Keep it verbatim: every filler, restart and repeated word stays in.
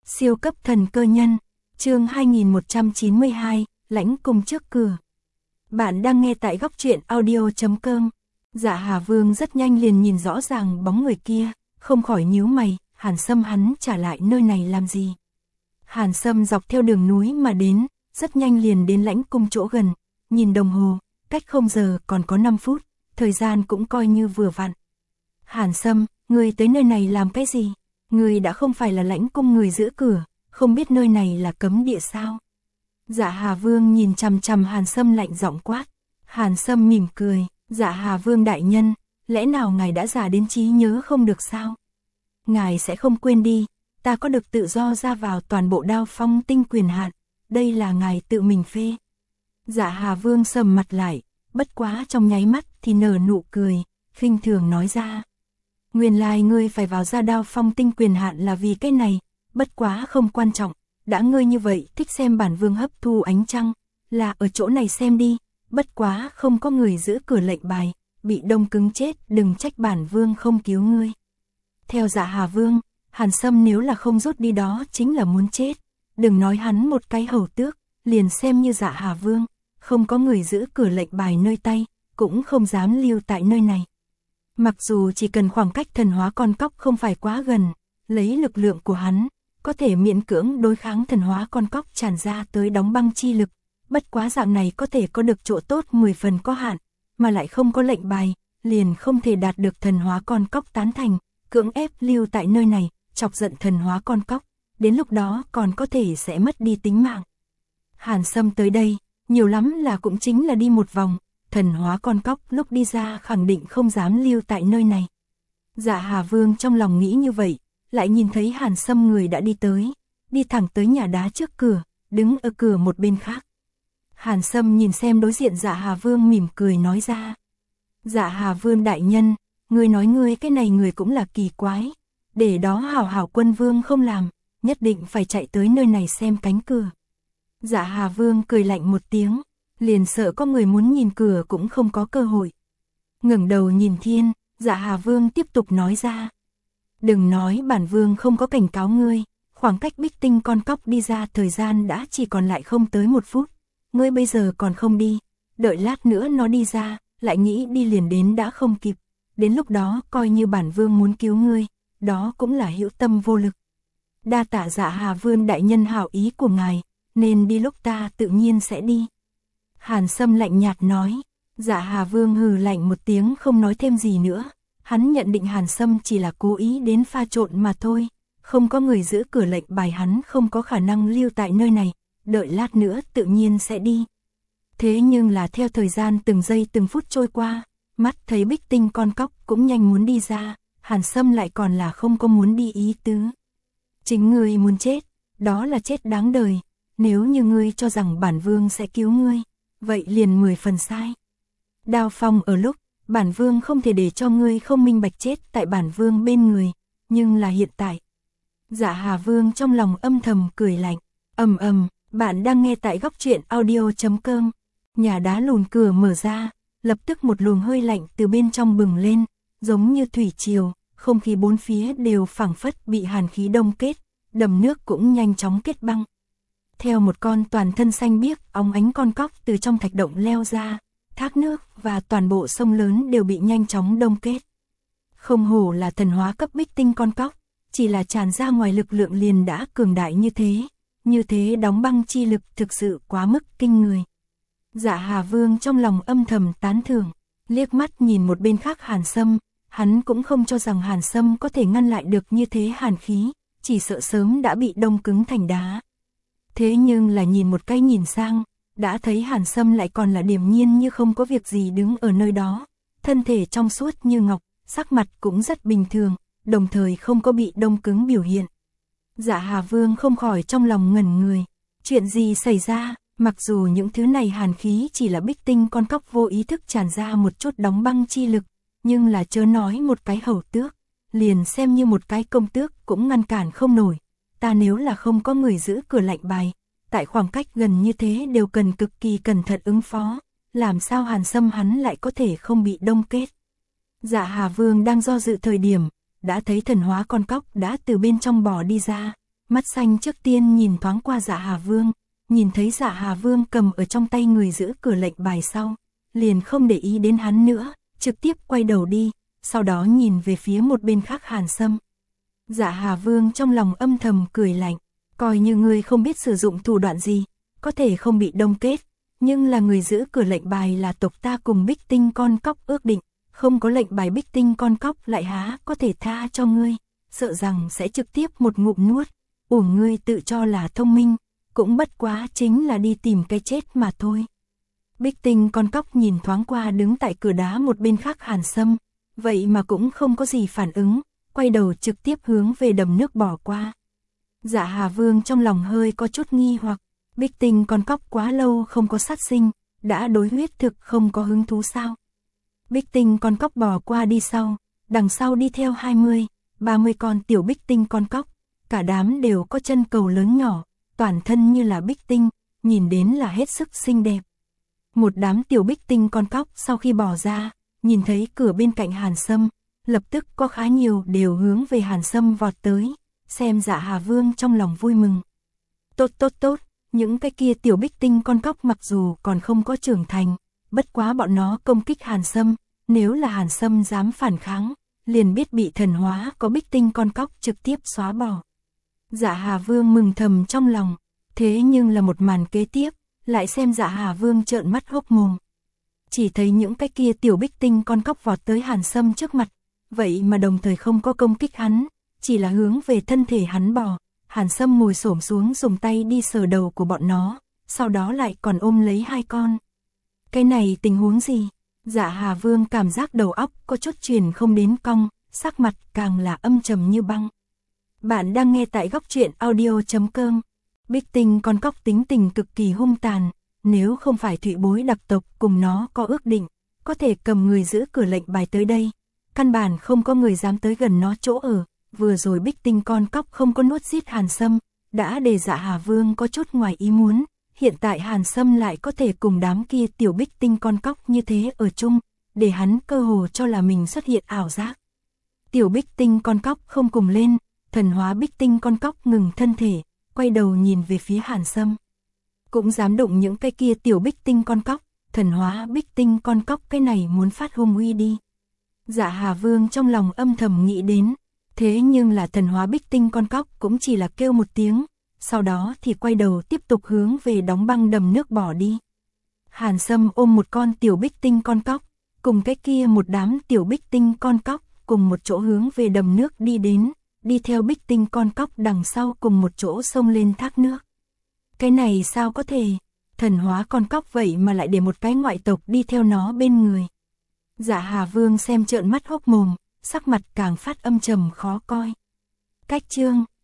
Siêu cấp thần cơ nhân, chương hai nghìn một trăm chín mươi hai, lãnh cung trước cửa. Bạn đang nghe tại góc truyện audio chấm com. Dạ Hà Vương rất nhanh liền nhìn rõ ràng bóng người kia, không khỏi nhíu mày, Hàn Sâm hắn trả lại nơi này làm gì? Hàn Sâm dọc theo đường núi mà đến, rất nhanh liền đến lãnh cung chỗ gần, nhìn đồng hồ, cách không giờ còn có năm phút, thời gian cũng coi như vừa vặn. Hàn Sâm, ngươi tới nơi này làm cái gì? Ngươi đã không phải là lãnh cung người giữ cửa, không biết nơi này là cấm địa sao? Dạ Hà Vương nhìn chằm chằm Hàn Sâm lạnh giọng quát. Hàn Sâm mỉm cười, Dạ Hà Vương đại nhân, lẽ nào ngài đã già đến trí nhớ không được sao? Ngài sẽ không quên đi, ta có được tự do ra vào toàn bộ Đao Phong tinh quyền hạn, đây là ngài tự mình phê. Dạ Hà Vương sầm mặt lại, bất quá trong nháy mắt thì nở nụ cười, khinh thường nói ra. Nguyên lai ngươi phải vào ra Đao Phong tinh quyền hạn là vì cái này, bất quá không quan trọng, đã ngươi như vậy thích xem bản vương hấp thu ánh trăng, là ở chỗ này xem đi, bất quá không có người giữ cửa lệnh bài, bị đông cứng chết, đừng trách bản vương không cứu ngươi. Theo Dạ Hà Vương, Hàn Sâm nếu là không rút đi đó chính là muốn chết, đừng nói hắn một cái hầu tước, liền xem như Dạ Hà Vương, không có người giữ cửa lệnh bài nơi tay, cũng không dám lưu tại nơi này. Mặc dù chỉ cần khoảng cách thần hóa con cóc không phải quá gần, lấy lực lượng của hắn, có thể miễn cưỡng đối kháng thần hóa con cóc tràn ra tới đóng băng chi lực, bất quá dạng này có thể có được chỗ tốt mười phần có hạn, mà lại không có lệnh bài, liền không thể đạt được thần hóa con cóc tán thành, cưỡng ép lưu tại nơi này, chọc giận thần hóa con cóc, đến lúc đó còn có thể sẽ mất đi tính mạng. Hàn Sâm tới đây, nhiều lắm là cũng chính là đi một vòng, thần hóa con cóc lúc đi ra khẳng định không dám lưu tại nơi này. Dạ Hà Vương trong lòng nghĩ như vậy, lại nhìn thấy Hàn Sâm người đã đi tới, đi thẳng tới nhà đá trước cửa, đứng ở cửa một bên khác. Hàn Sâm nhìn xem đối diện Dạ Hà Vương mỉm cười nói ra. Dạ Hà Vương đại nhân, ngươi nói ngươi cái này người cũng là kỳ quái, để đó hảo hảo quân vương không làm, nhất định phải chạy tới nơi này xem cánh cửa. Dạ Hà Vương cười lạnh một tiếng, liền sợ có người muốn nhìn cửa cũng không có cơ hội. Ngẩng đầu nhìn thiên, Dạ Hà Vương tiếp tục nói ra. Đừng nói bản vương không có cảnh cáo ngươi, khoảng cách bích tinh con cóc đi ra thời gian đã chỉ còn lại không tới một phút. Ngươi bây giờ còn không đi, đợi lát nữa nó đi ra, lại nghĩ đi liền đến đã không kịp. Đến lúc đó coi như bản vương muốn cứu ngươi, đó cũng là hữu tâm vô lực. Đa tạ Dạ Hà Vương đại nhân hảo ý của ngài, nên đi lúc ta tự nhiên sẽ đi. Hàn Sâm lạnh nhạt nói. Dạ Hà Vương hừ lạnh một tiếng không nói thêm gì nữa. Hắn nhận định Hàn Sâm chỉ là cố ý đến pha trộn mà thôi, không có người giữ cửa lệnh bài hắn không có khả năng lưu tại nơi này, đợi lát nữa tự nhiên sẽ đi. Thế nhưng là theo thời gian từng giây từng phút trôi qua, mắt thấy bích tinh con cóc cũng nhanh muốn đi ra, Hàn Sâm lại còn là không có muốn đi ý tứ. Chính ngươi muốn chết, đó là chết đáng đời, nếu như ngươi cho rằng bản vương sẽ cứu ngươi, vậy liền mười phần sai. Đao Phong ở lúc, bản vương không thể để cho ngươi không minh bạch chết tại bản vương bên người, nhưng là hiện tại. Dạ Hà Vương trong lòng âm thầm cười lạnh, ầm ầm, bạn đang nghe tại góc truyện audio chấm com. Nhà đá lùn cửa mở ra, lập tức một luồng hơi lạnh từ bên trong bừng lên, giống như thủy triều, không khí bốn phía đều phảng phất bị hàn khí đông kết, đầm nước cũng nhanh chóng kết băng. Theo một con toàn thân xanh biếc, óng ánh con cóc từ trong thạch động leo ra, thác nước và toàn bộ sông lớn đều bị nhanh chóng đông kết. Không hổ là thần hóa cấp bích tinh con cóc, chỉ là tràn ra ngoài lực lượng liền đã cường đại như thế, như thế đóng băng chi lực thực sự quá mức kinh người. Dạ Hà Vương trong lòng âm thầm tán thưởng, liếc mắt nhìn một bên khác Hàn Sâm, hắn cũng không cho rằng Hàn Sâm có thể ngăn lại được như thế hàn khí, chỉ sợ sớm đã bị đông cứng thành đá. Thế nhưng là nhìn một cái nhìn sang, đã thấy Hàn Sâm lại còn là điềm nhiên như không có việc gì đứng ở nơi đó, thân thể trong suốt như ngọc, sắc mặt cũng rất bình thường, đồng thời không có bị đông cứng biểu hiện. Dạ Hà Vương không khỏi trong lòng ngẩn người, chuyện gì xảy ra, mặc dù những thứ này hàn khí chỉ là bích tinh con cóc vô ý thức tràn ra một chút đóng băng chi lực, nhưng là chớ nói một cái hầu tước, liền xem như một cái công tước cũng ngăn cản không nổi, ta nếu là không có người giữ cửa lệnh bài, tại khoảng cách gần như thế đều cần cực kỳ cẩn thận ứng phó, làm sao Hàn Sâm hắn lại có thể không bị đông kết. Dạ Hà Vương đang do dự thời điểm, đã thấy thần hóa con cóc đã từ bên trong bò đi ra, mắt xanh trước tiên nhìn thoáng qua Dạ Hà Vương, nhìn thấy Dạ Hà Vương cầm ở trong tay người giữ cửa lệnh bài sau, liền không để ý đến hắn nữa, trực tiếp quay đầu đi, sau đó nhìn về phía một bên khác Hàn Sâm. Dạ Hà Vương trong lòng âm thầm cười lạnh, coi như ngươi không biết sử dụng thủ đoạn gì, có thể không bị đông kết, nhưng là người giữ cửa lệnh bài là tộc ta cùng Bích Tinh con cóc ước định, không có lệnh bài Bích Tinh con cóc lại há có thể tha cho ngươi, sợ rằng sẽ trực tiếp một ngụm nuốt, uổng ngươi tự cho là thông minh, cũng bất quá chính là đi tìm cái chết mà thôi. Bích Tinh con cóc nhìn thoáng qua đứng tại cửa đá một bên khác Hàn Sâm, vậy mà cũng không có gì phản ứng, quay đầu trực tiếp hướng về đầm nước bỏ qua. Dạ Hà Vương trong lòng hơi có chút nghi hoặc, Bích Tinh con cóc quá lâu không có sát sinh, đã đối huyết thực không có hứng thú sao? Bích Tinh con cóc bò qua đi sau, đằng sau đi theo hai mươi, ba mươi con tiểu Bích Tinh con cóc, cả đám đều có chân cầu lớn nhỏ, toàn thân như là Bích Tinh, nhìn đến là hết sức xinh đẹp. Một đám tiểu Bích Tinh con cóc sau khi bò ra, nhìn thấy cửa bên cạnh Hàn Sâm, lập tức có khá nhiều đều hướng về Hàn Sâm vọt tới, xem Dạ Hà Vương trong lòng vui mừng. Tốt tốt tốt, những cái kia tiểu Bích Tinh con cóc mặc dù còn không có trưởng thành, bất quá bọn nó công kích Hàn Sâm, nếu là Hàn Sâm dám phản kháng, liền biết bị thần hóa có Bích Tinh con cóc trực tiếp xóa bỏ. Dạ Hà Vương mừng thầm trong lòng, thế nhưng là một màn kế tiếp, lại xem Dạ Hà Vương trợn mắt hốc mồm. Chỉ thấy những cái kia tiểu Bích Tinh con cóc vọt tới Hàn Sâm trước mặt, vậy mà đồng thời không có công kích hắn, chỉ là hướng về thân thể hắn bò. Hàn Sâm ngồi xổm xuống dùng tay đi sờ đầu của bọn nó, sau đó lại còn ôm lấy hai con. Cái này tình huống gì? Dạ Hà Vương cảm giác đầu óc có chút truyền không đến cong, sắc mặt càng là âm trầm như băng. Bạn đang nghe tại góc truyện audio chấm com. Bích Tinh con cóc tính tình cực kỳ hung tàn, nếu không phải Thụy Bối đặc tộc cùng nó có ước định, có thể cầm người giữ cửa lệnh bài tới đây, căn bản không có người dám tới gần nó chỗ ở. Vừa rồi Bích Tinh con cóc không có nuốt giết Hàn Sâm, đã để Dạ Hà Vương có chút ngoài ý muốn, hiện tại Hàn Sâm lại có thể cùng đám kia tiểu Bích Tinh con cóc như thế ở chung, để hắn cơ hồ cho là mình xuất hiện ảo giác. Tiểu Bích Tinh con cóc không cùng lên, thần hóa Bích Tinh con cóc ngừng thân thể, quay đầu nhìn về phía Hàn Sâm. Cũng dám đụng những cái kia tiểu Bích Tinh con cóc, thần hóa Bích Tinh con cóc cái này muốn phát hung uy đi. Dạ Hà Vương trong lòng âm thầm nghĩ đến, thế nhưng là thần hóa Bích Tinh con cóc cũng chỉ là kêu một tiếng, sau đó thì quay đầu tiếp tục hướng về đóng băng đầm nước bỏ đi. Hàn Sâm ôm một con tiểu Bích Tinh con cóc, cùng cái kia một đám tiểu Bích Tinh con cóc, cùng một chỗ hướng về đầm nước đi đến, đi theo Bích Tinh con cóc đằng sau cùng một chỗ xông lên thác nước. Cái này sao có thể, thần hóa con cóc vậy mà lại để một cái ngoại tộc đi theo nó bên người. Dạ Hà Vương xem trợn mắt hốc mồm, sắc mặt càng phát âm trầm khó coi. Cách chương